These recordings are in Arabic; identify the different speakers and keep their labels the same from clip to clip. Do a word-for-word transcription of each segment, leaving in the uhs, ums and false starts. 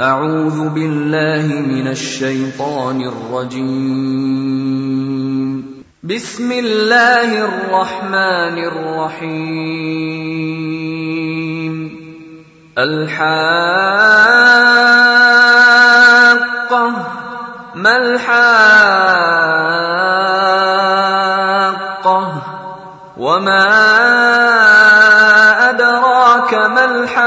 Speaker 1: أعوذ بالله من الشيطان الرجيم. بسم الله الرحمن الرحيم. الحاقة ما الحاقة وما أدراك ما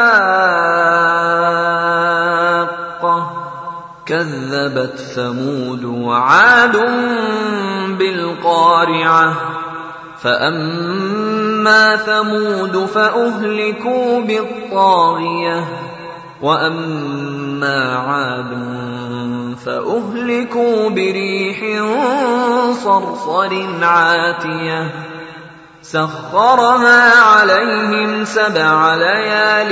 Speaker 1: الحاقة كذبت ثمود وعاد بالقارعة فأما ثمود فأهلكوا بالطاغية وأما عاد فأهلكوا بريح صرصر عاتية سخرها عليهم سبع ليال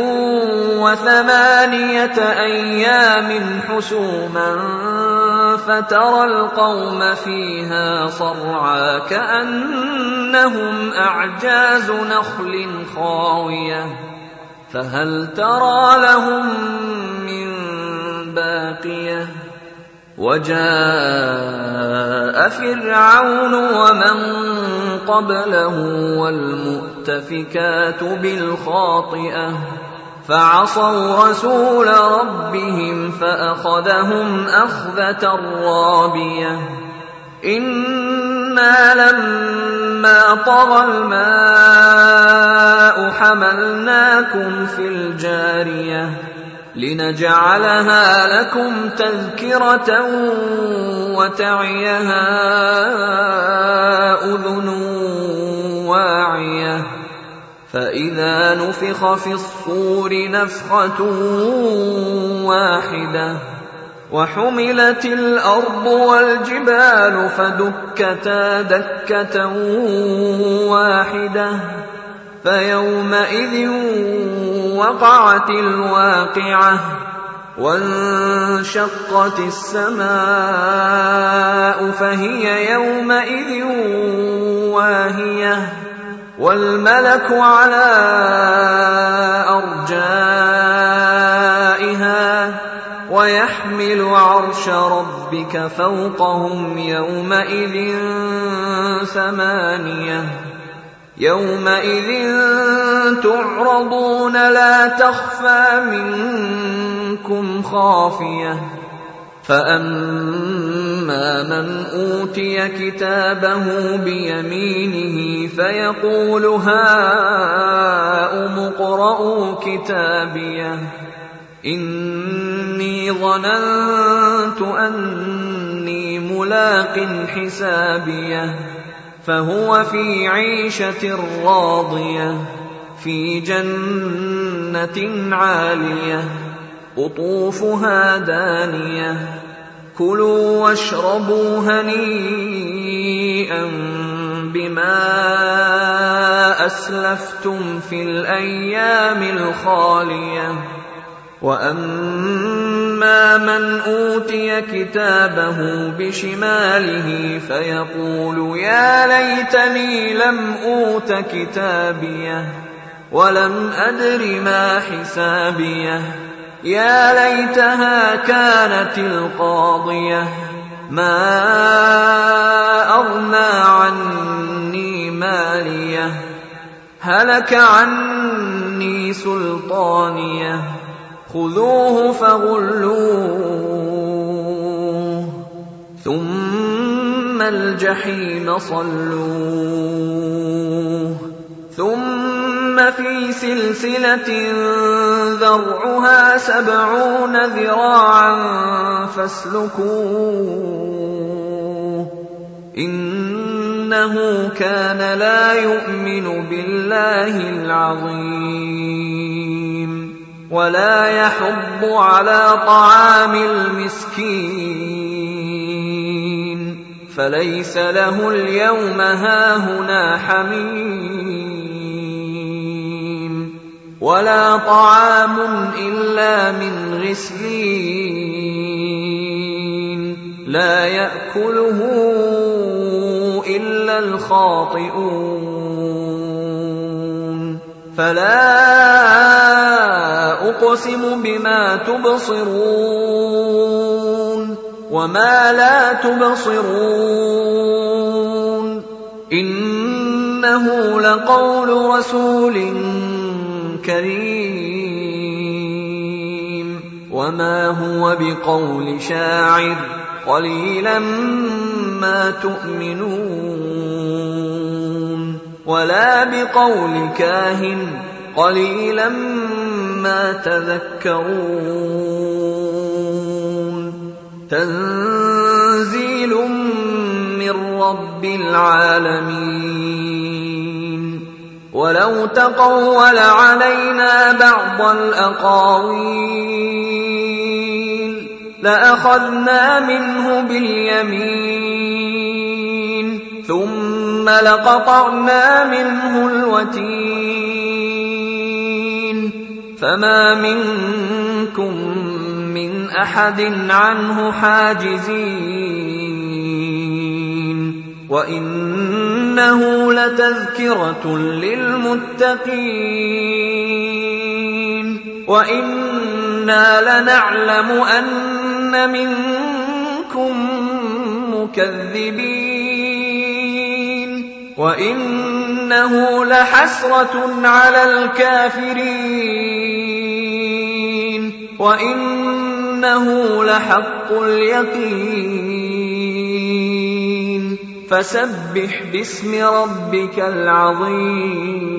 Speaker 1: وثمانية أيام حسوما فترى القوم فيها صرعى كأنهم أعجاز نخل خاوية فهل ترى لهم من باقية وجاء فرعون ومن قبله والمؤتفكات بالخاطئة فعصوا رسول ربهم فأخذهم أخذة رابية إنا لما طغى الماء حملناكم في الجارية لنجعلها لكم تذكرة وتعيها أذن واعية فإذا نفخ في الصور نفخة واحدة وحملت الأرض والجبال فدكتا دكة واحدة فيومئذ وقعت الواقعة وانشقت السماء فهي يومئذ واهية والملك على أرجائها ويحمل عرش ربك فوقهم يومئذ ثمانية يومئذ تعرضون لا تخفى منكم خافية فأما من أوتي كتابه بيمينه فيقول هاؤم اقرءوا كتابيه إني ظننت أني ملاق حسابيه فهو في عيشة راضية في جنة عالية قطوفها دانية كلوا واشربوا هنيئا بما أسلفتم في الأيام الخالية وأما من أوتي كتابه بشماله فيقول يا ليتني لم أوت كتابيه ولم أدر ما حسابيه يا ليتها كانت القاضية ما أغنى عني ماليه هلك عني سلطانيه خذوه فغلوه ثم الجحيم صلوه ثم في سلسلة ذرعها سبعون ذراعا فاسلكوه إنه كان لا يؤمن بالله العظيم ولا يحض على طعام المسكين فليس له اليوم هاهنا حميم ولا طعام إلا من غسلين لا يأكله إلا الخاطئون فلا أقسم بما تبصرون وما لا تبصرون إنه لقول رسول كريم وما هو بقول شاعر قليلا ما تؤمنون ولا بقول كاهن قليلا ما تذكرون تنزيل من رب العالمين ولو تقول علينا بعض الأقاويل لأخذنا منه باليمين ثم لقطعنا منه الوتين فما منكم من أحد عنه حاجزين وإنه لتذكرة للمتقين وإنا لنعلم أن منكم مكذبين وإنه لحسرة على الكافرين وإنه لحق اليقين فسبح باسم ربك العظيم